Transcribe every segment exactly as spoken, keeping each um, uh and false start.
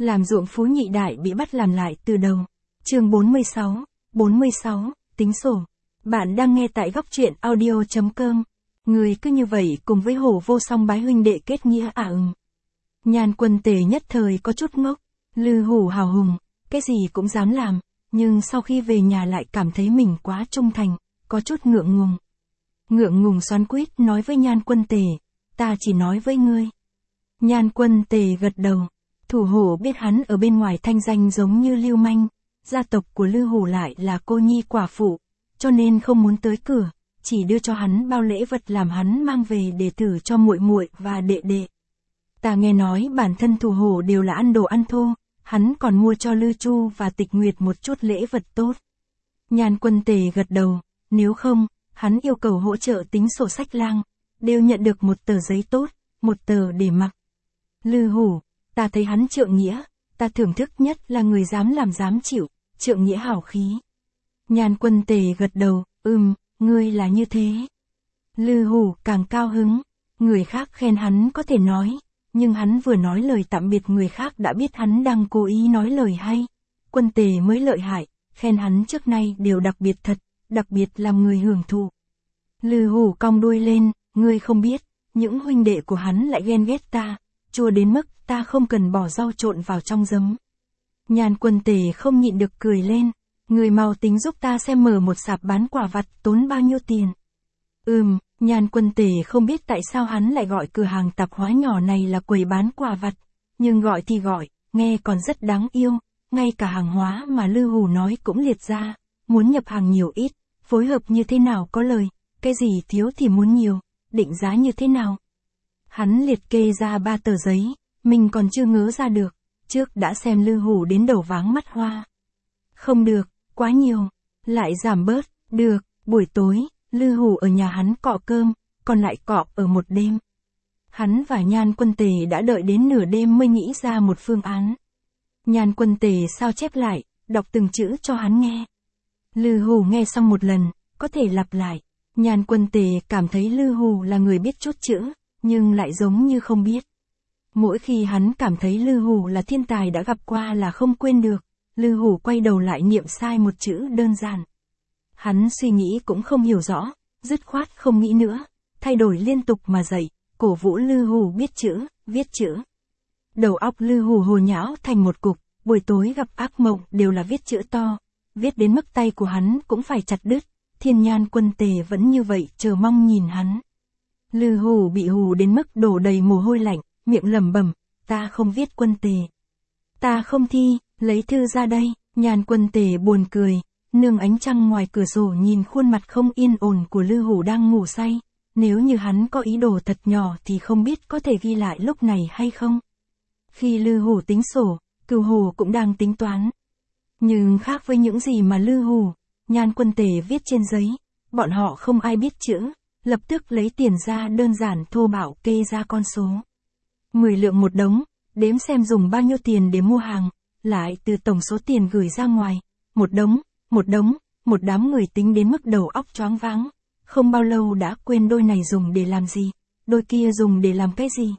Làm ruộng phú nhị đại bị bắt làm lại từ đầu. Chương bốn mươi sáu, bốn mươi sáu, tính sổ. Bạn đang nghe tại góc truyện audio chấm com. Người cứ như vậy cùng với Hổ Vô Song bái huynh đệ kết nghĩa à ừm. Nhan Quân Tề nhất thời có chút ngốc. Lư Hủ hào hùng, cái gì cũng dám làm, nhưng sau khi về nhà lại cảm thấy mình quá trung thành, có chút ngượng ngùng. Ngượng ngùng xoắn quýt nói với Nhan Quân Tề, ta chỉ nói với ngươi. Nhan Quân Tề gật đầu. Thủ Hổ biết hắn ở bên ngoài thanh danh giống như lưu manh, gia tộc của Lư Hủ lại là cô nhi quả phụ, cho nên không muốn tới cửa, chỉ đưa cho hắn bao lễ vật làm hắn mang về để thử cho muội muội và đệ đệ. Ta nghe nói bản thân Thủ Hổ đều là ăn đồ ăn thô, hắn còn mua cho Lư Chu và Tịch Nguyệt một chút lễ vật tốt. Nhan Quân Tề gật đầu, nếu không, hắn yêu cầu hỗ trợ tính sổ sách lang, đều nhận được một tờ giấy tốt, một tờ để mặc. Lư Hủ, ta thấy hắn trượng nghĩa, ta thưởng thức nhất là người dám làm dám chịu, trượng nghĩa hảo khí. Nhan Quân Tề gật đầu, ừm, ngươi là như thế. Lư Hủ càng cao hứng, người khác khen hắn có thể nói, nhưng hắn vừa nói lời tạm biệt người khác đã biết hắn đang cố ý nói lời hay. Quân Tề mới lợi hại, khen hắn trước nay đều đặc biệt thật, đặc biệt làm người hưởng thụ. Lư Hủ cong đuôi lên, ngươi không biết, những huynh đệ của hắn lại ghen ghét ta, chua đến mức ta không cần bỏ rau trộn vào trong giấm. Nhan Quân Tề không nhịn được cười lên, người mau tính giúp ta xem mở một sạp bán quả vặt tốn bao nhiêu tiền. Ừm, Nhan Quân Tề không biết tại sao hắn lại gọi cửa hàng tạp hóa nhỏ này là quầy bán quả vặt, nhưng gọi thì gọi, nghe còn rất đáng yêu, ngay cả hàng hóa mà Lư Hủ nói cũng liệt ra, muốn nhập hàng nhiều ít, phối hợp như thế nào có lời, cái gì thiếu thì muốn nhiều, định giá như thế nào. Hắn liệt kê ra ba tờ giấy, mình còn chưa ngớ ra được, trước đã xem Lư Hủ đến đầu váng mắt hoa. Không được, quá nhiều, lại giảm bớt, được, buổi tối, Lư Hủ ở nhà hắn cọ cơm, còn lại cọ ở một đêm. Hắn và Nhan Quân Tề đã đợi đến nửa đêm mới nghĩ ra một phương án. Nhan Quân Tề sao chép lại, đọc từng chữ cho hắn nghe. Lư Hủ nghe xong một lần, có thể lặp lại. Nhan Quân Tề cảm thấy Lư Hủ là người biết chút chữ, nhưng lại giống như không biết. Mỗi khi hắn cảm thấy Lư Hủ là thiên tài đã gặp qua là không quên được, Lư Hủ quay đầu lại niệm sai một chữ đơn giản. Hắn suy nghĩ cũng không hiểu rõ, dứt khoát không nghĩ nữa, thay đổi liên tục mà dạy, cổ vũ Lư Hủ biết chữ, viết chữ. Đầu óc Lư Hủ hồ nhão thành một cục, buổi tối gặp ác mộng đều là viết chữ to, viết đến mức tay của hắn cũng phải chặt đứt, Thiên Nhan Quân Tề vẫn như vậy chờ mong nhìn hắn. Lư Hủ bị hù đến mức đổ đầy mồ hôi lạnh, miệng lẩm bẩm, ta không viết Quân Tề. Ta không thi, lấy thư ra đây. Nhan Quân Tề buồn cười, nương ánh trăng ngoài cửa sổ nhìn khuôn mặt không yên ổn của Lư Hủ đang ngủ say. Nếu như hắn có ý đồ thật nhỏ thì không biết có thể ghi lại lúc này hay không. Khi Lư Hủ tính sổ, Cửu Hổ cũng đang tính toán. Nhưng khác với những gì mà Lư Hủ, Nhan Quân Tề viết trên giấy, bọn họ không ai biết chữ, lập tức lấy tiền ra đơn giản thô bạo kê ra con số. mười lượng một đống, đếm xem dùng bao nhiêu tiền để mua hàng, lại từ tổng số tiền gửi ra ngoài, một đống, một đống, một đám người tính đến mức đầu óc choáng váng, không bao lâu đã quên đôi này dùng để làm gì, đôi kia dùng để làm cái gì.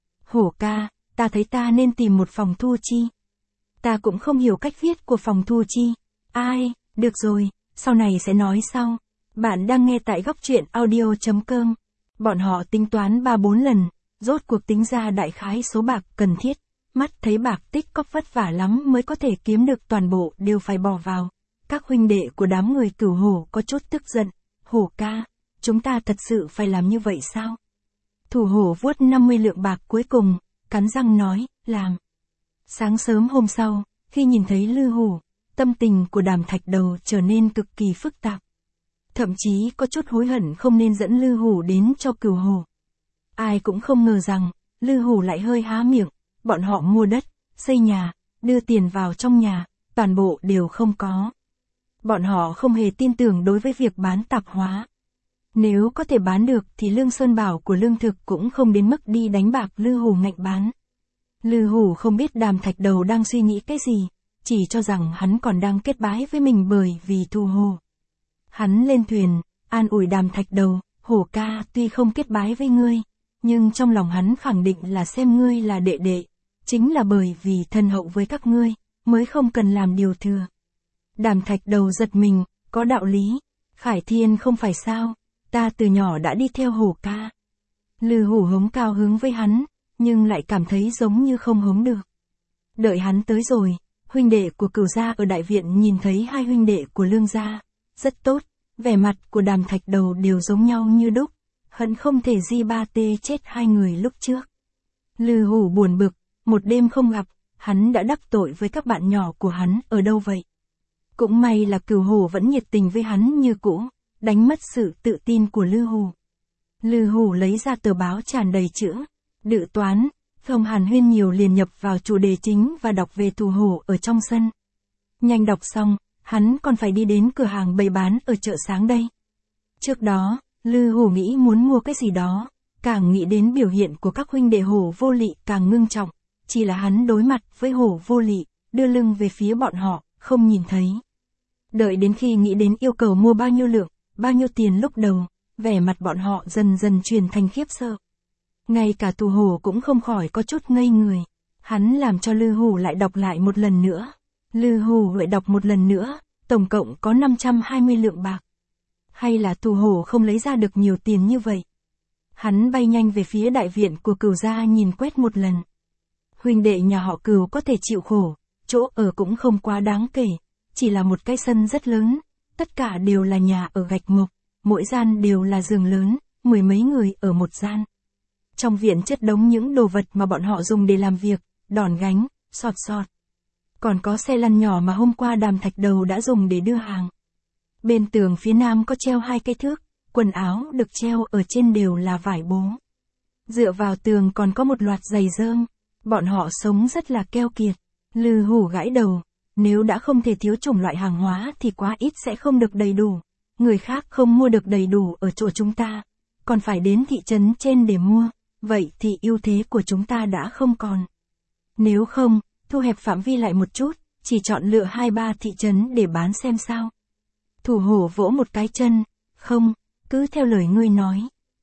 Hổ ca, ta thấy ta nên tìm một phòng thu chi. Ta cũng không hiểu cách viết của phòng thu chi. Ai, được rồi, sau này sẽ nói sau. Bạn đang nghe tại góc truyện audio chấm com. Bọn họ tính toán ba bốn lần, rốt cuộc tính ra đại khái số bạc cần thiết. Mắt thấy bạc tích cóp vất vả lắm mới có thể kiếm được toàn bộ đều phải bỏ vào. Các huynh đệ của đám người Cửu Hổ có chút tức giận. Hổ ca, chúng ta thật sự phải làm như vậy sao? Thủ Hổ vuốt năm mươi lượng bạc cuối cùng, cắn răng nói, làm. Sáng sớm hôm sau, khi nhìn thấy Lư Hủ, tâm tình của Đàm Thạch Đầu trở nên cực kỳ phức tạp. Thậm chí có chút hối hận không nên dẫn Lư Hủ đến cho Cửu Hổ. Ai cũng không ngờ rằng, Lư Hủ lại hơi há miệng, bọn họ mua đất, xây nhà, đưa tiền vào trong nhà, toàn bộ đều không có. Bọn họ không hề tin tưởng đối với việc bán tạp hóa. Nếu có thể bán được thì Lương Sơn Bảo của Lương Thực cũng không đến mức đi đánh bạc Lư Hủ ngạnh bán. Lư Hủ không biết Đàm Thạch Đầu đang suy nghĩ cái gì, chỉ cho rằng hắn còn đang kết bái với mình bởi vì Thủ Hổ. Hắn lên thuyền, an ủi Đàm Thạch Đầu, Hổ ca tuy không kết bái với ngươi, nhưng trong lòng hắn khẳng định là xem ngươi là đệ đệ, chính là bởi vì thân hậu với các ngươi, mới không cần làm điều thừa. Đàm Thạch Đầu giật mình, có đạo lý, Khải Thiên không phải sao, ta từ nhỏ đã đi theo Hổ ca. Lư Hủ hống cao hứng với hắn, nhưng lại cảm thấy giống như không hống được. Đợi hắn tới rồi, huynh đệ của Cửu gia ở đại viện nhìn thấy hai huynh đệ của Lương gia, rất tốt, vẻ mặt của Đàm Thạch Đầu đều giống nhau như đúc, hận không thể di ba tê chết hai người lúc trước. Lư Hủ buồn bực, một đêm không gặp, hắn đã đắc tội với các bạn nhỏ của hắn ở đâu vậy? Cũng may là Cửu Hổ vẫn nhiệt tình với hắn như cũ, đánh mất sự tự tin của Lư Hủ. Lư Hủ lấy ra tờ báo tràn đầy chữ, đự toán, không hàn huyên nhiều liền nhập vào chủ đề chính và đọc về Thù Hổ ở trong sân. Nhanh đọc xong, hắn còn phải đi đến cửa hàng bày bán ở chợ sáng đây. Trước đó, Lư Hủ nghĩ muốn mua cái gì đó, càng nghĩ đến biểu hiện của các huynh đệ Hổ Vô Lị càng ngưng trọng, chỉ là hắn đối mặt với Hổ Vô Lị, đưa lưng về phía bọn họ, không nhìn thấy. Đợi đến khi nghĩ đến yêu cầu mua bao nhiêu lượng, bao nhiêu tiền lúc đầu, vẻ mặt bọn họ dần dần chuyển thành khiếp sợ. Ngay cả Thù Hổ cũng không khỏi có chút ngây người. Hắn làm cho Lư Hủ lại đọc lại một lần nữa. Lư Hủ lại đọc một lần nữa, tổng cộng có năm trăm hai mươi lượng bạc. Hay là Thù Hổ không lấy ra được nhiều tiền như vậy? Hắn bay nhanh về phía đại viện của Cửu gia nhìn quét một lần. Huynh đệ nhà họ Cửu có thể chịu khổ, chỗ ở cũng không quá đáng kể, chỉ là một cái sân rất lớn, tất cả đều là nhà ở gạch mộc, mỗi gian đều là giường lớn, mười mấy người ở một gian. Trong viện chất đống những đồ vật mà bọn họ dùng để làm việc, đòn gánh, sọt sọt. Còn có xe lăn nhỏ mà hôm qua Đàm Thạch Đầu đã dùng để đưa hàng. Bên tường phía nam có treo hai cái thước, quần áo được treo ở trên đều là vải bố. Dựa vào tường còn có một loạt giày rơm, bọn họ sống rất là keo kiệt. Lư Hủ gãi đầu, nếu đã không thể thiếu chủng loại hàng hóa thì quá ít sẽ không được đầy đủ. Người khác không mua được đầy đủ ở chỗ chúng ta, còn phải đến thị trấn trên để mua, vậy thì ưu thế của chúng ta đã không còn. Nếu không, thu hẹp phạm vi lại một chút, chỉ chọn lựa hai ba thị trấn để bán xem sao. Thù Hổ vỗ một cái chân, không, cứ theo lời ngươi nói.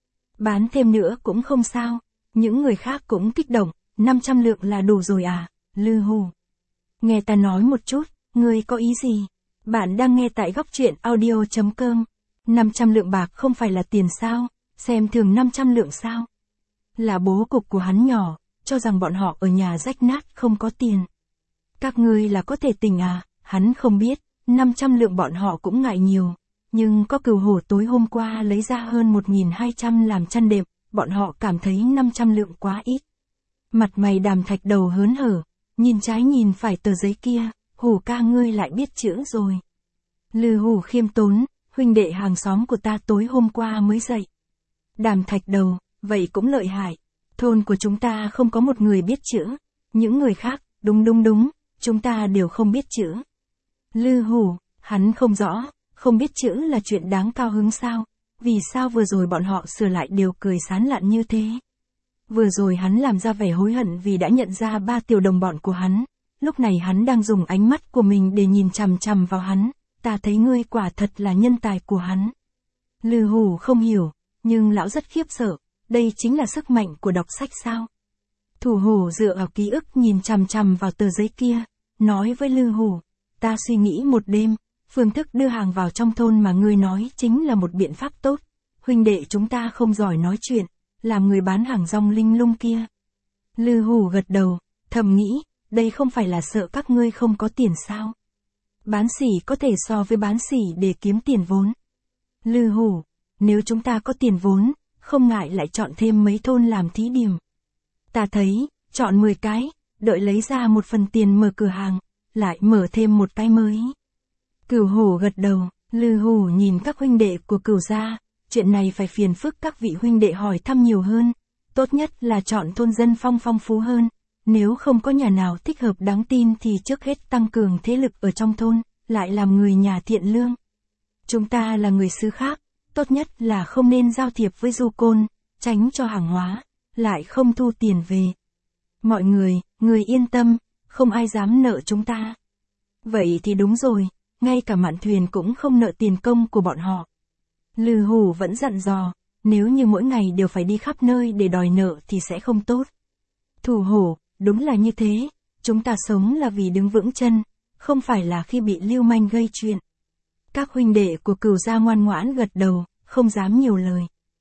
Bán thêm nữa cũng không sao, những người khác cũng kích động, năm trăm lượng là đủ rồi à, Lư Hủ. Nghe ta nói một chút, ngươi có ý gì? Bạn đang nghe tại góc truyện audio chấm com. năm trăm lượng bạc không phải là tiền sao, xem thường năm trăm lượng sao? Là bố cục của hắn nhỏ, cho rằng bọn họ ở nhà rách nát không có tiền. Các ngươi là có thể tình à, hắn không biết, năm trăm lượng bọn họ cũng ngại nhiều. Nhưng có Cửu Hổ tối hôm qua lấy ra hơn một nghìn hai trăm làm chăn đệm, bọn họ cảm thấy năm trăm lượng quá ít. Mặt mày Đàm Thạch Đầu hớn hở, nhìn trái nhìn phải tờ giấy kia, Hủ ca ngươi lại biết chữ rồi. Lư Hủ khiêm tốn, huynh đệ hàng xóm của ta tối hôm qua mới dậy. Đàm Thạch Đầu, vậy cũng lợi hại. Thôn của chúng ta không có một người biết chữ. Những người khác, đúng đúng đúng, chúng ta đều không biết chữ. Lư Hủ, hắn không rõ, không biết chữ là chuyện đáng cao hứng sao? Vì sao vừa rồi bọn họ sửa lại đều cười sán lạn như thế? Vừa rồi hắn làm ra vẻ hối hận vì đã nhận ra ba tiểu đồng bọn của hắn. Lúc này hắn đang dùng ánh mắt của mình để nhìn chằm chằm vào hắn. Ta thấy ngươi quả thật là nhân tài của hắn. Lư Hủ không hiểu, nhưng lão rất khiếp sợ. Đây chính là sức mạnh của đọc sách sao? Thù Hổ dựa vào ký ức nhìn chằm chằm vào tờ giấy kia, nói với Lư Hủ, ta suy nghĩ một đêm, phương thức đưa hàng vào trong thôn mà ngươi nói chính là một biện pháp tốt. Huynh đệ chúng ta không giỏi nói chuyện, làm người bán hàng rong linh lung kia. Lư Hủ gật đầu, thầm nghĩ, đây không phải là sợ các ngươi không có tiền sao? Bán sỉ có thể so với bán sỉ để kiếm tiền vốn. Lư Hủ, nếu chúng ta có tiền vốn, không ngại lại chọn thêm mấy thôn làm thí điểm. Ta thấy, chọn mười cái, đợi lấy ra một phần tiền mở cửa hàng, lại mở thêm một cái mới. Cửu Hổ gật đầu, Lư Hủ nhìn các huynh đệ của Cửu gia, chuyện này phải phiền phức các vị huynh đệ hỏi thăm nhiều hơn, tốt nhất là chọn thôn dân phong phong phú hơn, nếu không có nhà nào thích hợp đáng tin thì trước hết tăng cường thế lực ở trong thôn, lại làm người nhà thiện lương. Chúng ta là người xứ khác, tốt nhất là không nên giao thiệp với du côn, tránh cho hàng hóa, lại không thu tiền về. Mọi người, người yên tâm, không ai dám nợ chúng ta. Vậy thì đúng rồi, ngay cả Mạn Thuyền cũng không nợ tiền công của bọn họ. Lư Hủ vẫn dặn dò, nếu như mỗi ngày đều phải đi khắp nơi để đòi nợ thì sẽ không tốt. Thù Hổ, đúng là như thế, chúng ta sống là vì đứng vững chân, không phải là khi bị lưu manh gây chuyện. Các huynh đệ của Cửu gia ngoan ngoãn gật đầu, không dám nhiều lời.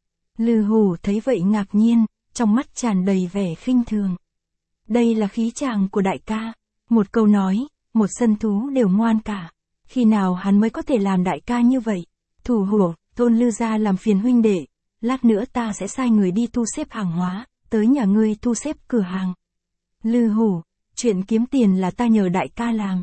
Lư Hủ thấy vậy ngạc nhiên, trong mắt tràn đầy vẻ khinh thường. Đây là khí chàng của đại ca, một câu nói, một sân thú đều ngoan cả. Khi nào hắn mới có thể làm đại ca như vậy? Thủ Hổ, thôn Lư gia làm phiền huynh đệ, lát nữa ta sẽ sai người đi thu xếp hàng hóa, tới nhà ngươi thu xếp cửa hàng. Lư Hủ, chuyện kiếm tiền là ta nhờ đại ca làm.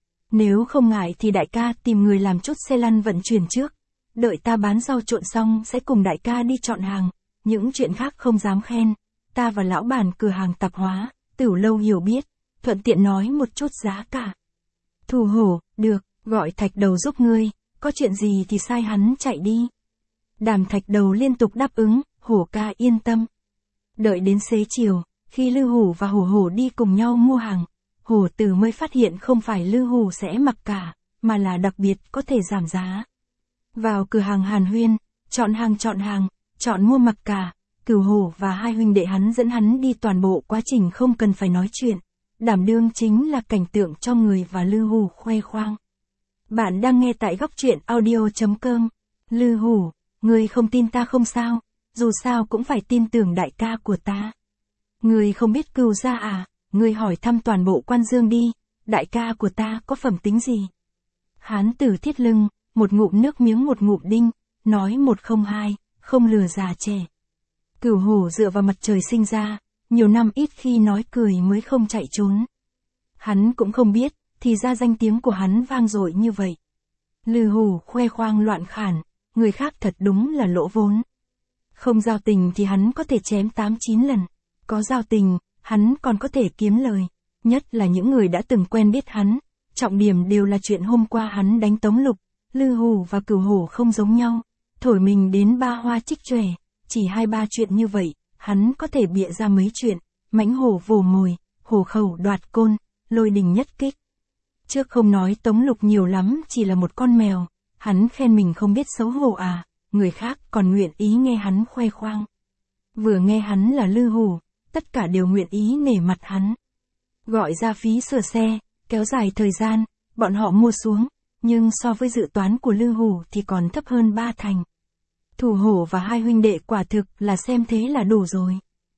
Nếu không ngại thì đại ca tìm người làm chút xe lăn vận chuyển trước. Đợi ta bán rau trộn xong sẽ cùng đại ca đi chọn hàng, những chuyện khác không dám khen. Ta và lão bản cửa hàng tạp hóa, Tửu Lâu hiểu biết, thuận tiện nói một chút giá cả. Thủ Hổ, được, gọi Thạch Đầu giúp ngươi, có chuyện gì thì sai hắn chạy đi. Đàm Thạch Đầu liên tục đáp ứng, Hổ ca yên tâm. Đợi đến xế chiều, khi Lư Hủ và Hổ Hổ đi cùng nhau mua hàng, Hổ Tử mới phát hiện không phải Lư Hủ sẽ mặc cả, mà là đặc biệt có thể giảm giá. Vào cửa hàng Hàn Huyên, chọn hàng chọn hàng, chọn mua mặc cả, Cửu Hổ và hai huynh đệ hắn dẫn hắn đi toàn bộ quá trình không cần phải nói chuyện, đảm đương chính là cảnh tượng cho người và Lư Hủ khoe khoang. Bạn đang nghe tại góc truyện audio chấm com. Lư Hủ, ngươi không tin ta không sao, dù sao cũng phải tin tưởng đại ca của ta. Ngươi không biết Cửu gia à, ngươi hỏi thăm toàn bộ Quan Dương đi, đại ca của ta có phẩm tính gì? Hán tử Thiết Lưng, một ngụm nước miếng một ngụm đinh, nói một không hai, không lừa già trẻ. Cửu Hổ dựa vào mặt trời sinh ra, nhiều năm ít khi nói cười mới không chạy trốn. Hắn cũng không biết, thì ra danh tiếng của hắn vang dội như vậy. Lư Hủ khoe khoang loạn khản, người khác thật đúng là lỗ vốn. Không giao tình thì hắn có thể chém tám chín lần, có giao tình, hắn còn có thể kiếm lời, nhất là những người đã từng quen biết hắn, trọng điểm đều là chuyện hôm qua hắn đánh Tống Lục. Lư Hủ và Cửu Hổ không giống nhau, thổi mình đến ba hoa trích chòe, chỉ hai ba chuyện như vậy, hắn có thể bịa ra mấy chuyện, mãnh hổ vồ mồi, hổ khẩu đoạt côn, lôi đình nhất kích. Trước không nói Tống Lục nhiều lắm chỉ là một con mèo, hắn khen mình không biết xấu hổ à, người khác còn nguyện ý nghe hắn khoe khoang. Vừa nghe hắn là Lư Hủ, tất cả đều nguyện ý nể mặt hắn. Gọi ra phí sửa xe, kéo dài thời gian, bọn họ mua xuống, nhưng so với dự toán của Lư Hủ thì còn thấp hơn ba thành. Thủ Hổ và hai huynh đệ quả thực là xem thế là đủ rồi.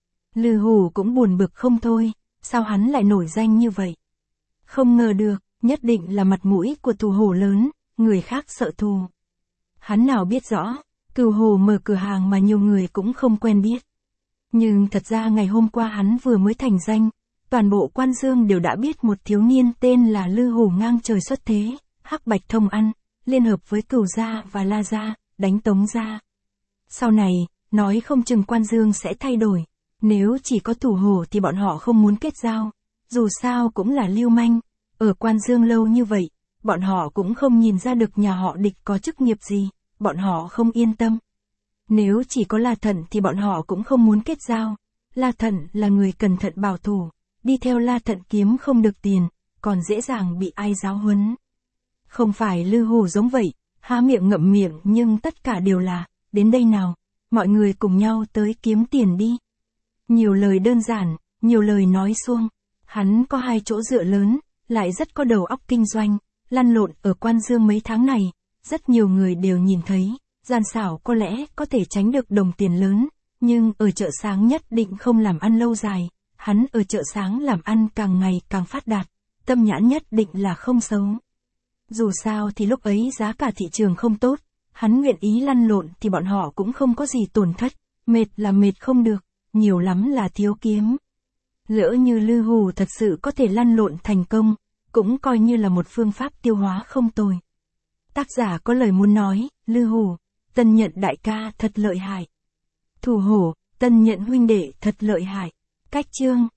Lư Hủ cũng buồn bực không thôi, sao hắn lại nổi danh như vậy? Không ngờ được, nhất định là mặt mũi của Thủ Hổ lớn, người khác sợ thù. Hắn nào biết rõ, Cửu Hổ mở cửa hàng mà nhiều người cũng không quen biết. Nhưng thật ra ngày hôm qua hắn vừa mới thành danh, toàn bộ Quan Dương đều đã biết một thiếu niên tên là Lư Hủ ngang trời xuất thế, hắc bạch thông ăn, liên hợp với Cửu gia và La gia, đánh Tống gia. Sau này, nói không chừng Quan Dương sẽ thay đổi, nếu chỉ có Thủ Hổ thì bọn họ không muốn kết giao, dù sao cũng là lưu manh, ở Quan Dương lâu như vậy, bọn họ cũng không nhìn ra được nhà họ địch có chức nghiệp gì, bọn họ không yên tâm. Nếu chỉ có La Thận thì bọn họ cũng không muốn kết giao, La Thận là người cẩn thận bảo thủ, đi theo La Thận kiếm không được tiền, còn dễ dàng bị ai giáo huấn. Không phải Lư Hủ giống vậy, há miệng ngậm miệng nhưng tất cả đều là, đến đây nào, mọi người cùng nhau tới kiếm tiền đi. Nhiều lời đơn giản, nhiều lời nói suông, hắn có hai chỗ dựa lớn, lại rất có đầu óc kinh doanh, lăn lộn ở Quan Dương mấy tháng này, rất nhiều người đều nhìn thấy, gian xảo có lẽ có thể tránh được đồng tiền lớn, nhưng ở chợ sáng nhất định không làm ăn lâu dài, hắn ở chợ sáng làm ăn càng ngày càng phát đạt, tâm nhãn nhất định là không xấu. Dù sao thì lúc ấy giá cả thị trường không tốt, hắn nguyện ý lăn lộn thì bọn họ cũng không có gì tổn thất, mệt là mệt không được, nhiều lắm là thiếu kiếm. Lỡ như Lư Hủ thật sự có thể lăn lộn thành công, cũng coi như là một phương pháp tiêu hóa không tồi. Tác giả có lời muốn nói, Lư Hủ, Tân Nhận đại ca thật lợi hại. Thủ Hổ, Tân Nhận huynh đệ thật lợi hại. Cách chương